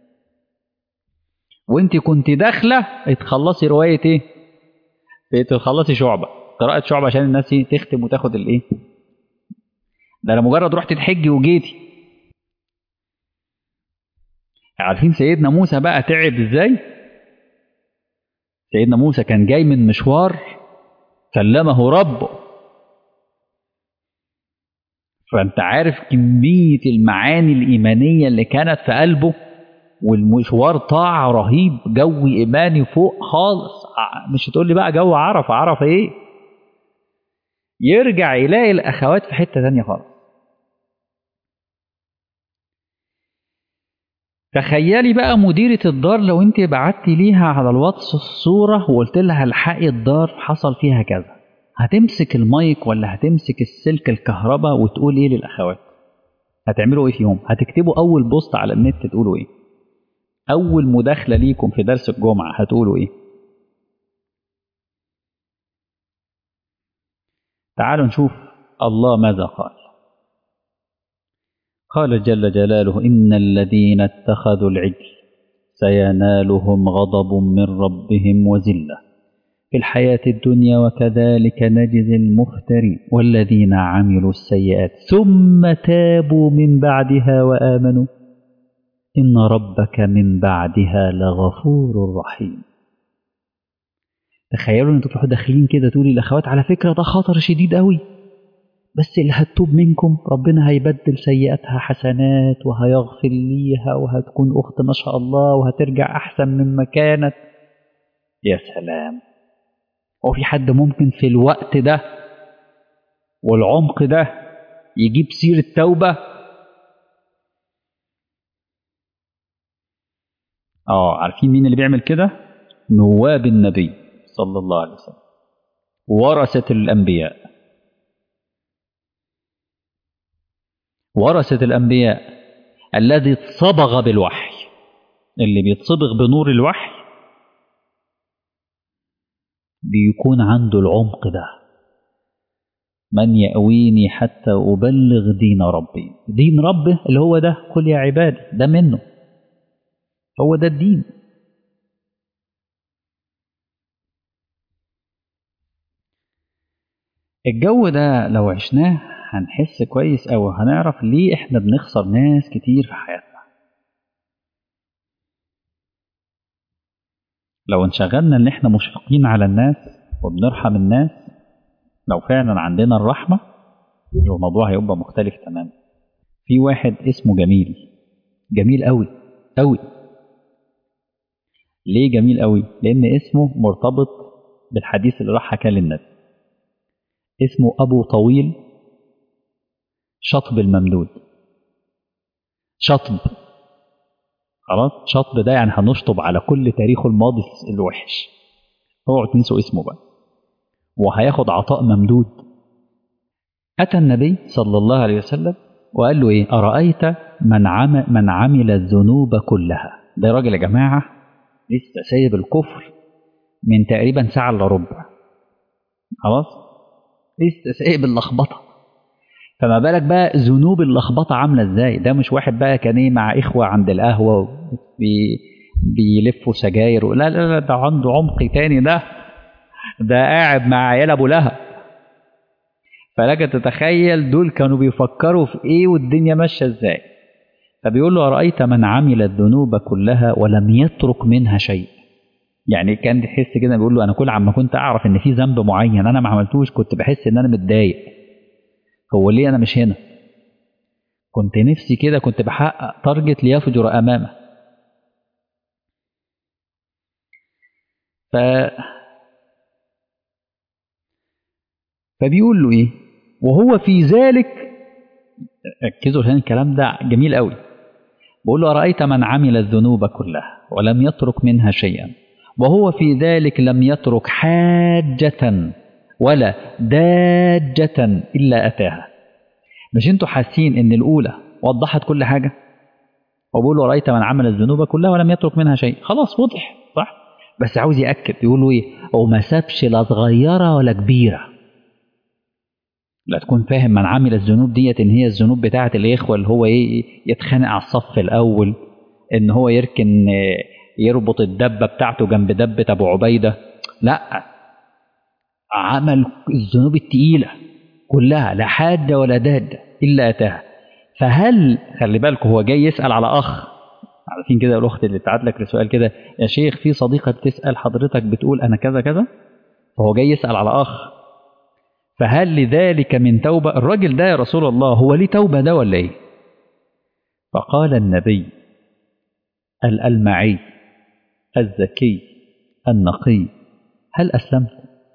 وانت كنت داخله تخلصي روايه ايه؟ تخلصي شعبه، قراءه شعبه عشان الناس تختم وتاخد الايه. ده انا مجرد رحت تحجي وجيتي. عارفين سيدنا موسى بقى تعب ازاي؟ سيدنا موسى كان جاي من مشوار كلمه ربه، فانت عارف كميه المعاني الايمانيه اللي كانت في قلبه، والمشوار طاعة رهيب، جو إيماني فوق خالص. مش هتقول لي بقى جو عرفة، عرفة إيه؟ يرجع يلاقي الأخوات في حتة تانية خالص. تخيلي بقى مديرة الدار لو أنت بعتي ليها على الواتس الصورة وقلت لها الحقي الدار حصل فيها كذا، هتمسك المايك ولا هتمسك السلك الكهرباء وتقول إيه للأخوات؟ هتعملوا إيه فيهم؟ هتكتبوا أول بوست على النت تقولوا إيه؟ أول مداخلة ليكم في درس الجمعة هتقولوا إيه؟ تعالوا نشوف الله ماذا قال. قال جل جلاله: إن الذين اتخذوا العجل سينالهم غضب من ربهم وذلة في الحياة الدنيا وكذلك نجزي المفترين والذين عملوا السيئات ثم تابوا من بعدها وآمنوا إن ربك من بعدها لغفور رحيم. تخيلوا ان انتوا تروحوا داخلين كده تقولي للاخوات على فكرة ده خطر شديد قوي، بس اللي هتتوب منكم ربنا هيبدل سيئاتها حسنات وهيغفر ليها وهتكون أخت ما شاء الله وهترجع أحسن مما كانت. يا سلام، هو في حد ممكن في الوقت ده والعمق ده يجيب سيرة توبة؟ عارفين مين اللي بيعمل كده؟ نواب النبي صلى الله عليه وسلم، ورثة الأنبياء. ورثة الأنبياء الذي صبغ بالوحي، اللي بيتصبغ بنور الوحي بيكون عنده العمق ده. من يأويني حتى أبلغ دين ربي، دين ربه اللي هو ده، قل يا عبادي، ده منه، هو ده الدين. الجو ده لو عشناه هنحس كويس أو هنعرف ليه إحنا بنخسر ناس كتير في حياتنا. لو انشغلنا إن إحنا مشفقين على الناس وبنرحم الناس، لو فعلا عندنا الرحمة الموضوع هيبقى مختلف تماما. في واحد اسمه جميل، جميل قوي قوي. ليه جميل قوي؟ لأن اسمه مرتبط بالحديث اللي راح حكاه للنبي. اسمه أبو طويل شطب الممدود. شطب، خلاص، شطب ده يعني هنشطب على كل تاريخه الماضي الوحش، اوعوا تنسوا اسمه بقى، وهياخد عطاء ممدود. أتى النبي صلى الله عليه وسلم وقال له إيه؟ أرأيت من عمل الذنوب كلها. ده راجل يا جماعة لسه سايب الكفر من تقريبا ساعة إلا ربع، خلاص، لسه سايب اللخبطة، فما بالك بقى ذنوب اللخبطة عاملة إزاي؟ ده مش واحد بقى كان إيه مع إخوة عند القهوة بيلفوا سجاير، لا لا لا، ده عنده عمق تاني، ده قاعد مع عيال أبو لهب. فلك تتخيل دول كانوا بيفكروا في إيه والدنيا ماشية إزاي. فبيقول له أرأيت من عمل الذنوب كلها ولم يترك منها شيء. يعني كان تحس كده بيقول له أنا كل عما كنت أعرف إن في ذنب معين أنا ما عملتوش كنت بحس إن أنا متضايق، هو ليه أنا مش هنا؟ كنت نفسي كده، كنت بحقق تارجت ليفجر أمامه. ف... فبيقول له إيه؟ وهو في ذلك، ركزوا هنا الكلام ده جميل قوي، بقول له أرأيت من عمل الذنوب كلها ولم يترك منها شيئا وهو في ذلك لم يترك حاجة ولا داجة إلا أتاها. مش انتوا حاسين ان الأولى وضحت كل حاجة؟ وبقول له رأيت من عمل الذنوب كلها ولم يترك منها شيء، خلاص وضح صح؟ بس عاوز يأكد، يقول له ايه؟ وما سابش لا صغيرة ولا كبيرة. لا تكون فاهم من عمل الذنوب ديت ان هي الذنوب بتاعة الإخوة اللي هو ايه، يتخانق على الصف الأول، ان هو يركن يربط الدبة بتاعته جنب دبة أبو عبيدة، لا، عمل الذنوب التقيلة كلها لا حاجة ولا دادة إلا أتاها. فهل خلي بالك هو جاي يسأل على أخ، عارفين كده الأخت اللي بتبعت لك لسؤال كده، يا شيخ في صديقة بتسأل حضرتك بتقول أنا كذا كذا، فهو جاي يسأل على أخ، فهل لذلك من توبة؟ الراجل ده يا رسول الله هو ليه توبة ده ولا إيه؟ فقال النبي المعي الذكي النقي هل أسلمت؟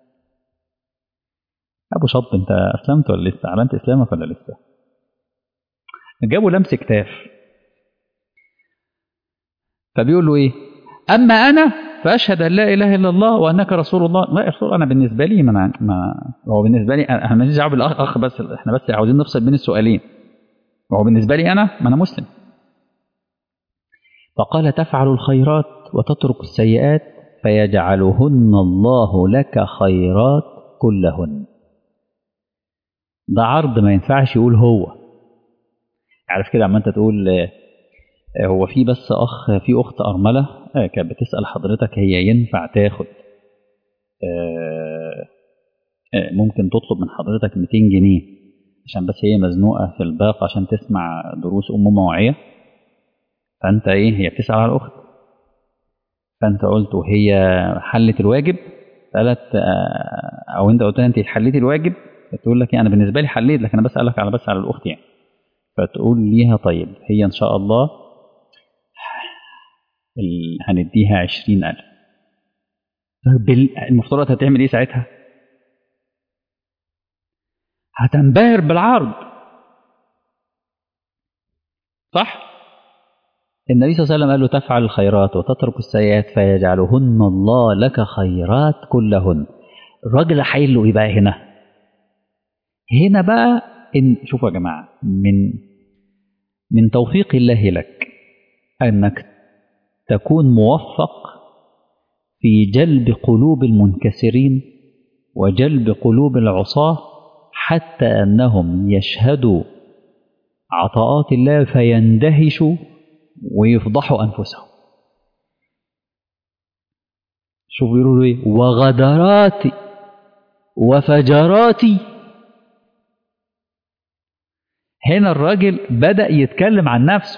أبو شط أنت أسلمت ولا لسه؟ أعلنت إسلامك ولا لسه؟ جابوا لمس كتاف. فبيقول له إيه؟ أما أنا فأشهد أن لا إله إلا الله وأنك رسول الله. لا يا رسول، أنا بالنسبة لي ما هو بالنسبة لي أنا ماليش دعوة بالأخ، بس إحنا بس عاوزين نفصل بين السؤالين. وهو بالنسبة لي أنا ما أنا مسلم. فقال تفعل الخيرات وتترك السيئات فيجعلهن الله لك خيرات كلهن. ده عرض ما ينفعش يقول هو، عارف كده عما أنت تقول هو في بس في أخت أرملة كانت بتسأل حضرتك هي ينفع تاخد ممكن تطلب من حضرتك 200 جنيه عشان بس هي مزنوقة في الباقة عشان تسمع دروس موعية. فأنت إيه، هي بتسأل على الأخت، فأنت قلت وهي حلت الواجب، قالت أو أنت قلت لها أنت حليتي الواجب، فتقول لك أنا بالنسبة لي حليت لكن أنا بسألك بس على الأخت يعني. فتقول ليها طيب هي إن شاء الله هنديها 20,000. المفترض هتعمل إيه ساعتها؟ هتنبهر بالعرض، صح؟ النبي صلى الله عليه وسلم قال له تفعل الخيرات وتترك السيئات فيجعلهن الله لك خيرات كلهن. الراجل حايل له ايه بقى هنا بقى ان شوفوا يا جماعه، من توفيق الله لك انك تكون موفق في جلب قلوب المنكسرين وجلب قلوب العصاة حتى انهم يشهدوا عطاءات الله فيندهشوا ويفضحوا أنفسهم. شوفوا يقولوا إيه؟ وغدراتي وفجراتي. هنا الراجل بدأ يتكلم عن نفسه،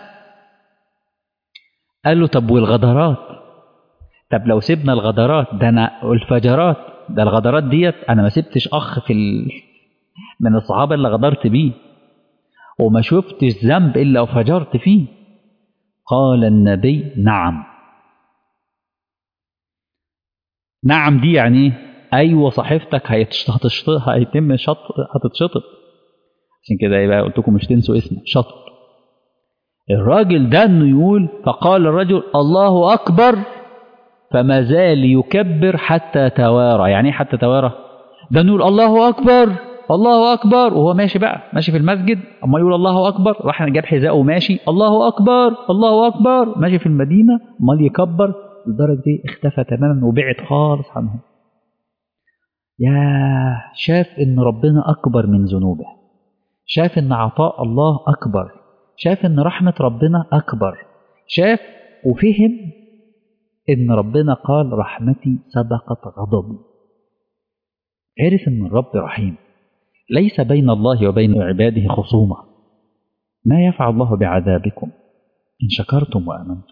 قال له طب والغدرات؟ طب لو سيبنا الغدرات ده أنا الفجرات ده الغدرات ديت أنا ما سبتش أخ من الصحابة اللي غدرت بيه وما شفتش ذنب إلا وفجرت فيه. قال النبي نعم. نعم دي يعني ايه؟ ايوه صحيفتك هتتشطب. عشان كده يبقى قلت لكم مش تنسوا اسمه، شطر. الراجل ده انه يقول فقال الرجل الله اكبر فما زال يكبر حتى توارى. يعني ايه حتى توارى؟ ده نقول الله اكبر الله اكبر وهو ماشي بقى، ماشي في المسجد، اما يقول الله اكبر راح جاب حذاءه وماشي الله اكبر الله اكبر، ماشي في المدينه امال يكبر لدرجه دي اختفى تماما وبعد خالص عنهم. يا شاف ان ربنا اكبر من ذنوبه، شاف ان عطاء الله اكبر، شاف ان رحمه ربنا اكبر، شاف وفهم ان ربنا قال رحمتي سبقت غضبي. عرف ان الرب رحيم، ليس بين الله وبين عباده خصومه. ما يفعل الله بعذابكم ان شكرتم وامنتم.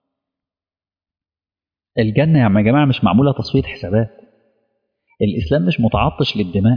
الجنه يا جماعه مش معموله تصفيه حسابات. الاسلام مش متعطش للدماء.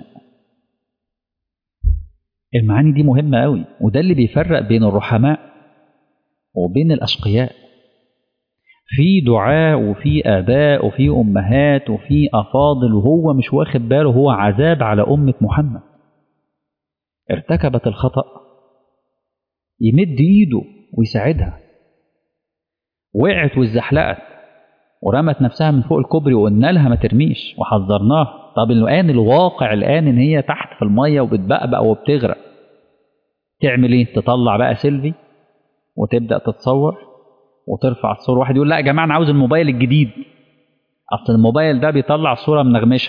المعاني دي مهمه قوي، وده اللي بيفرق بين الرحماء وبين الاشقياء. في دعاء وفي آباء وفي أمهات وفي أفاضل وهو مش واخد باله، هو عذاب على أمة محمد. ارتكبت الخطأ يمد إيده ويساعدها، وقعت واتزحلقت ورمت نفسها من فوق الكوبري وقلنا لها ما ترميش وحذرناها. طب الآن الواقع الآن إن هي تحت في المية وبتبقبق وبتغرق، تعمل إيه؟ تطلع بقى سيلفي وتبدأ تتصور وترفع الصورة. واحد يقول لا يا جماعة أنا عاوز الموبايل الجديد، أصل الموبايل ده بيطلع صورة منغمشة.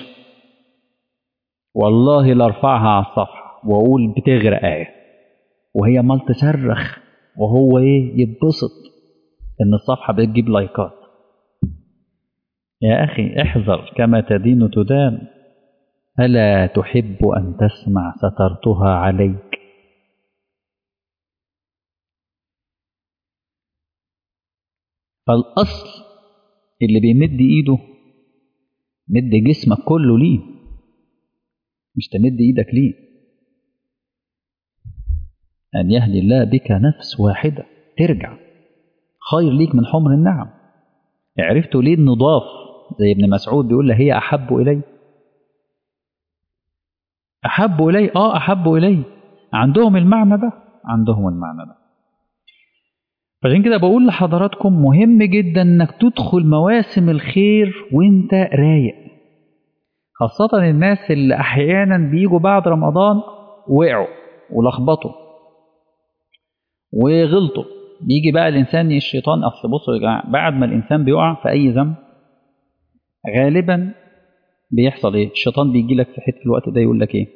والله لا ارفعها على الصفحة وأقول بتغرق وهي مال تصرخ وهو يتبسط إن الصفحة بتجيب لايكات. يا أخي احذر كما تدين تدان، ألا تحب أن تسمع سترتها عليك. فالأصل اللي بيمد إيده مد جسمك كله ليه، مش تمد إيدك ليه. أن يهدي الله بك نفس واحدة ترجع خير ليك من حمر النعم. عرفتوا ليه النضاف زي ابن مسعود بيقول له هي أحب إلي، أحب إلي أحب إلي. عندهم المعنى ده، عندهم المعنى ده. فعشان كده بقول لحضراتكم مهم جدا انك تدخل مواسم الخير وانت رايق، خاصة الناس اللي احيانا بيجوا بعد رمضان وقعوا ولخبطوا وغلطوا. بيجي بقى الانسان الشيطان، اصل بصوا يا جماعه بعد ما الانسان بيقع في اي ذنب غالبا بيحصل ايه؟ الشيطان بيجي لك في حته الوقت ده يقول لك ايه؟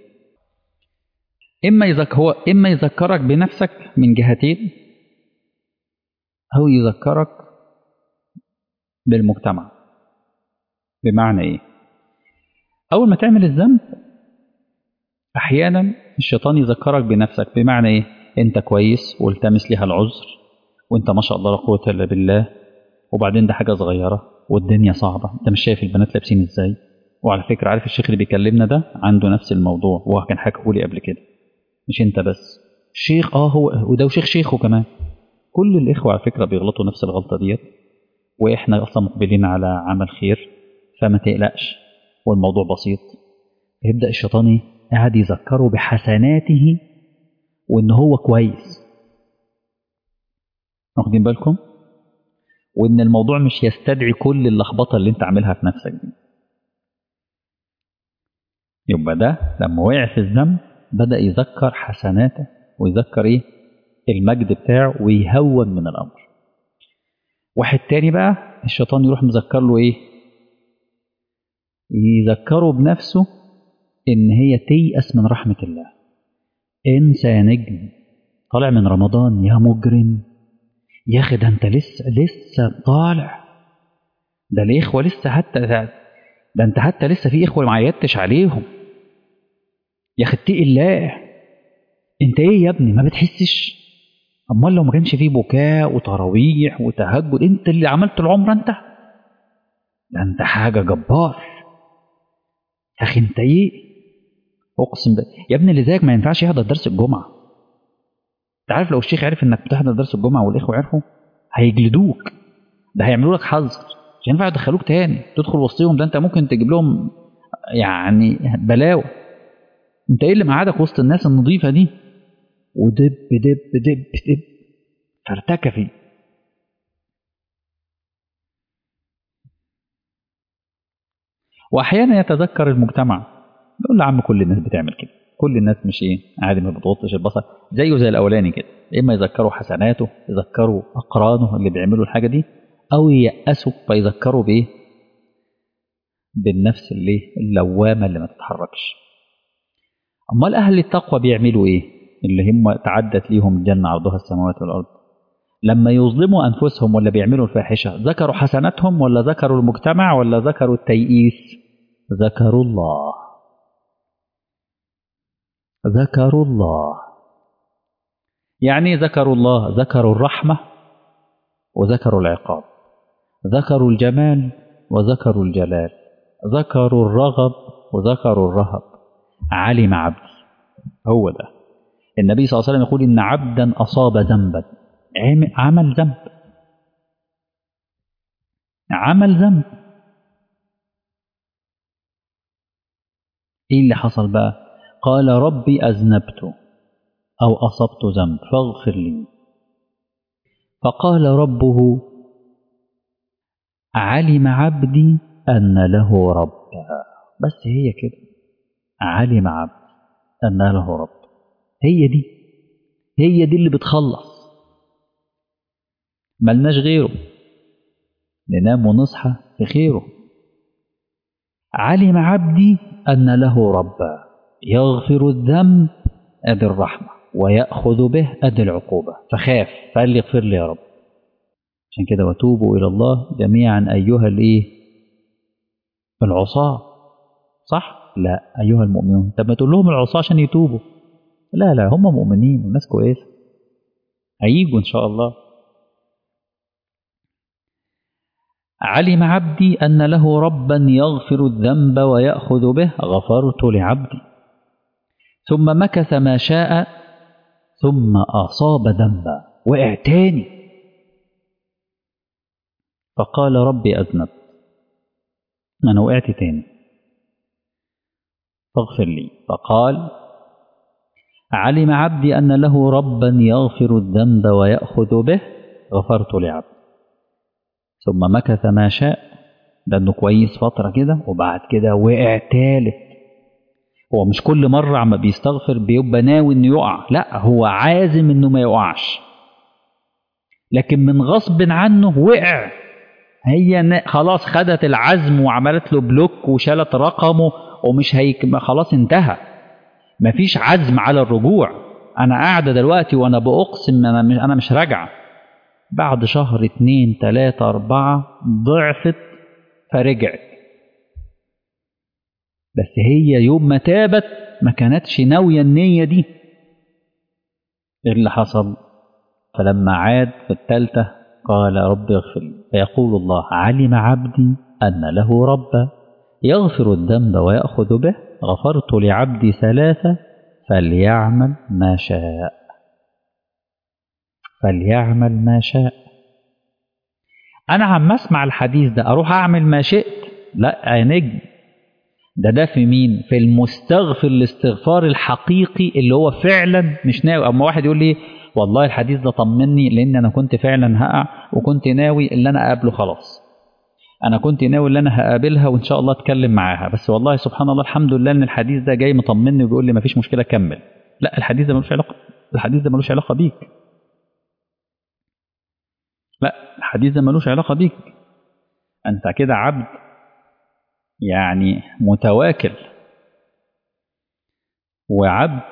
اما يذكرك بنفسك من جهتين، أو يذكرك بالمجتمع. بمعنى إيه؟ أول ما تعمل الذنب أحيانا الشيطان يذكرك بنفسك. بمعنى إيه؟ أنت كويس والتمس لها العذر، وأنت ما شاء الله لا قوة إلا بالله، وبعدين ده حاجة صغيرة والدنيا صعبة. أنت مش شايف البنات لابسين إزاي؟ وعلى فكرة عارف الشيخ اللي بيكلمنا ده عنده نفس الموضوع، وهو كان حكاه لي قبل كده. مش أنت بس، شيخ هو وده وشيخ شيخه كمان. كل الإخوة على فكرة بيغلطوا نفس الغلطة ديت، وإحنا أصلا مقبلين على عمل خير، فما تقلقش والموضوع بسيط. يبدأ الشيطان قاعد يذكره بحسناته وإن هو كويس، واخدين بالكم؟ وإن الموضوع مش يستدعي كل اللخبطة اللي أنت عاملها في نفسك دي. يبقى ده لما وقع في الذنب بدأ يذكر حسناته ويذكر المجد بتاعه ويهون من الأمر. واحد تاني بقى الشيطان يروح مذكر له يذكره بنفسه إن هي تيأس من رحمة الله. انسى يا نجم، طالع من رمضان يا مجرم، يا أخي ده أنت لسه طالع، ده الإخوة لسه حتى ده أنت حتى لسه في إخوة ما عيدتش عليهم، يا أخي اتقي الله. أنت إيه يا ابني ما بتحسش؟ أمال لو ما كانش فيه بكاء وتراويح وتهجد أنت اللي عملت العمرة، ده أنت حاجة جبار يا أخي. أنت أقسم يا ابني اللي زيك ما ينفعش يحضر درس الجمعة. أنت عارف لو الشيخ عرف إنك بتحضر درس الجمعة والإخوة عرفوا هيجلدوك، ده هيعملوا لك حظر، مش هينفع يدخلوك تاني تدخل وسطهم. ده أنت ممكن تجيب لهم بلاوي. أنت إيه اللي مقعدك وسط الناس النظيفة دي؟ ودب دب دب دب فارتكفي. واحيانا يتذكر المجتمع، يقول له عم كل الناس بتعمل كده، كل الناس مش ايه عادي ما بتغطش البصر زيه زي الاولاني كده. اما يذكروا حسناته، يذكروا اقرانه اللي بيعملوا الحاجه دي، او ييأسوا فيذكروا بايه؟ بالنفس اللوامه اللي ما تتحركش. امال اهل التقوى بيعملوا ايه؟ اللي هم تعدت ليهم الجنه عرضها السماوات والارض، لما يظلموا انفسهم ولا بيعملوا الفاحشه ذكروا حسناتهم ولا ذكروا المجتمع ولا ذكروا التيئيس؟ ذكروا الله. ذكروا الله. يعني ذكروا الله، ذكروا الرحمة وذكروا العقاب، ذكروا الجمال وذكروا الجلال، ذكروا الرغب وذكروا الرهب. علم عبدي، هو ده النبي صلى الله عليه وسلم يقول إن عبدا أصاب ذنبا، عمل ذنب، عمل ذنب. إيه اللي حصل بقى؟ قال ربي أذنبت أو أصبت ذنب فاغفر لي. فقال ربه علم عبدي أن له ربا. بس هي كده، علم عبدي أن له رب. هي دي، هي دي اللي بتخلص، ملناش غيره، ننام ونصحى في خيره. علم عبدي أن له ربا يغفر الذنب أدي الرحمة ويأخذ به أدي العقوبة، فخاف فقال لي اغفر لي يا رب. عشان كده وتوبوا إلى الله جميعا أيها العصاة. صح؟ لا أيها المؤمنون. طب ما تقول لهم العصاة عشان يتوبوا؟ لا لا، هم مؤمنين وناس كويسة هيجوا إن شاء الله. علم عبدي أن له ربا يغفر الذنب ويأخذ به غفرت لعبدي. ثم مكث ما شاء ثم أصاب ذنبا، وقع تاني، فقال ربي أذنبت، أنا وقعت تاني فاغفر لي. فقال علم عبدي أن له ربا يغفر الذنب ويأخذ به غفرت لعبدي. ثم مكث ما شاء، لأنه كويس فترة كده، وبعد كده وقع تالت. هو مش كل مرة عم بيستغفر بيبقى ناوي إنه يقع، لا هو عازم إنه ما يقعش، لكن من غصب عنه وقع. هي خلاص خدت العزم وعملت له بلوك وشالت رقمه ومش خلاص انتهى، مفيش عزم على الرجوع. أنا قاعدة دلوقتي وأنا بأقسم أنا مش راجعة. بعد شهر 2 3 4 ضعفت فرجعت، بس هي يوم ما تابت ما كانتش ناوية النية دي. إيه اللي حصل؟ فلما عاد في الثالثة قال رب اغفر لي، فيقول الله علم عبدي أن له ربا يغفر الذنب ويأخذ به غفرت لعبدي 3 فليعمل ما شاء. فليعمل ما شاء. أنا عم أسمع الحديث ده أروح أعمل ما شئت؟ لا يا نجم، ده في مين؟ في المستغفر الاستغفار الحقيقي اللي هو فعلا مش ناوي. أما واحد يقول لي والله الحديث ده طمني لأن أنا كنت فعلا هقع وكنت ناوي اللي أنا أقابله، خلاص أنا كنت ناوي اللي أنا هقابلها وإن شاء الله أتكلم معاها، بس والله سبحان الله الحمد لله إن الحديث ده جاي مطمني وبيقول لي مفيش مشكلة كمل. لا، الحديث ده ملوش علاقة، الحديث ده ملوش علاقة بيك. لا، الحديث ده ملوش علاقة بيك، أنت كده عبد يعني متواكل، وعبد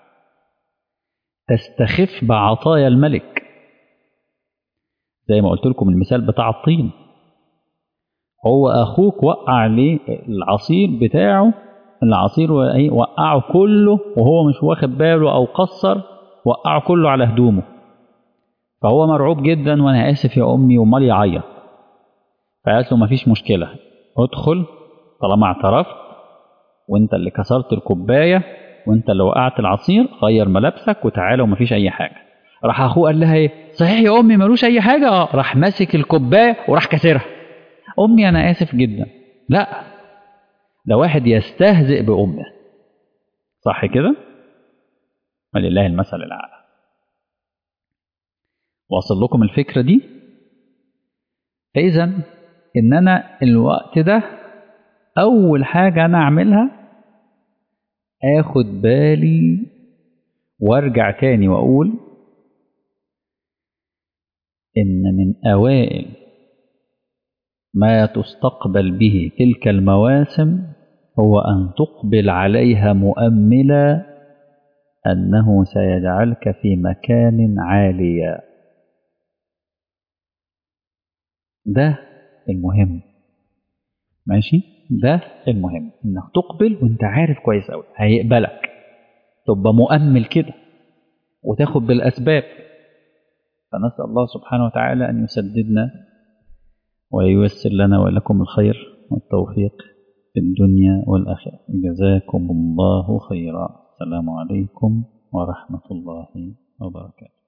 تستخف بعطايا الملك. زي ما قلت لكم المثال بتاع الطين، هو أخوك وقع عليه العصير بتاعه، العصير وقعه كله وهو مش واخد باله أو قصر، وقعه كله على هدومه، فهو مرعوب جدا وأنا آسف يا أمي ومال يعيط. فقالت له مفيش مشكلة، ادخل طالما اعترفت وانت اللي كسرت الكوباية وانت اللي وقعت العصير، غير ملابسك وتعالى ومفيش أي حاجة. راح أخوه قال لها ايه؟ صحيح يا أمي ملوش أي حاجة. راح ماسك الكوباية وراح كسرها. أمي أنا آسف جدا. لا، ده واحد يستهزئ بأمه، صح كده؟ ولله المثل الأعلى. واصل لكم الفكرة دي؟ فإذا إن أنا الوقت ده أول حاجة أنا أعملها آخد بالي وارجع تاني وأقول إن من أوائل ما تستقبل به تلك المواسم هو أن تقبل عليها مؤملا أنه سيجعلك في مكان عالي. ده المهم، ماشي؟ ده المهم، إنك تقبل وإنت عارف كويس أوي هيقبلك، تبقى مؤمل كده وتاخد بالأسباب. فنسأل الله سبحانه وتعالى أن يسددنا وييسر لنا ولكم الخير والتوفيق في الدنيا والآخرة. جزاكم الله خيرا. السلام عليكم ورحمة الله وبركاته.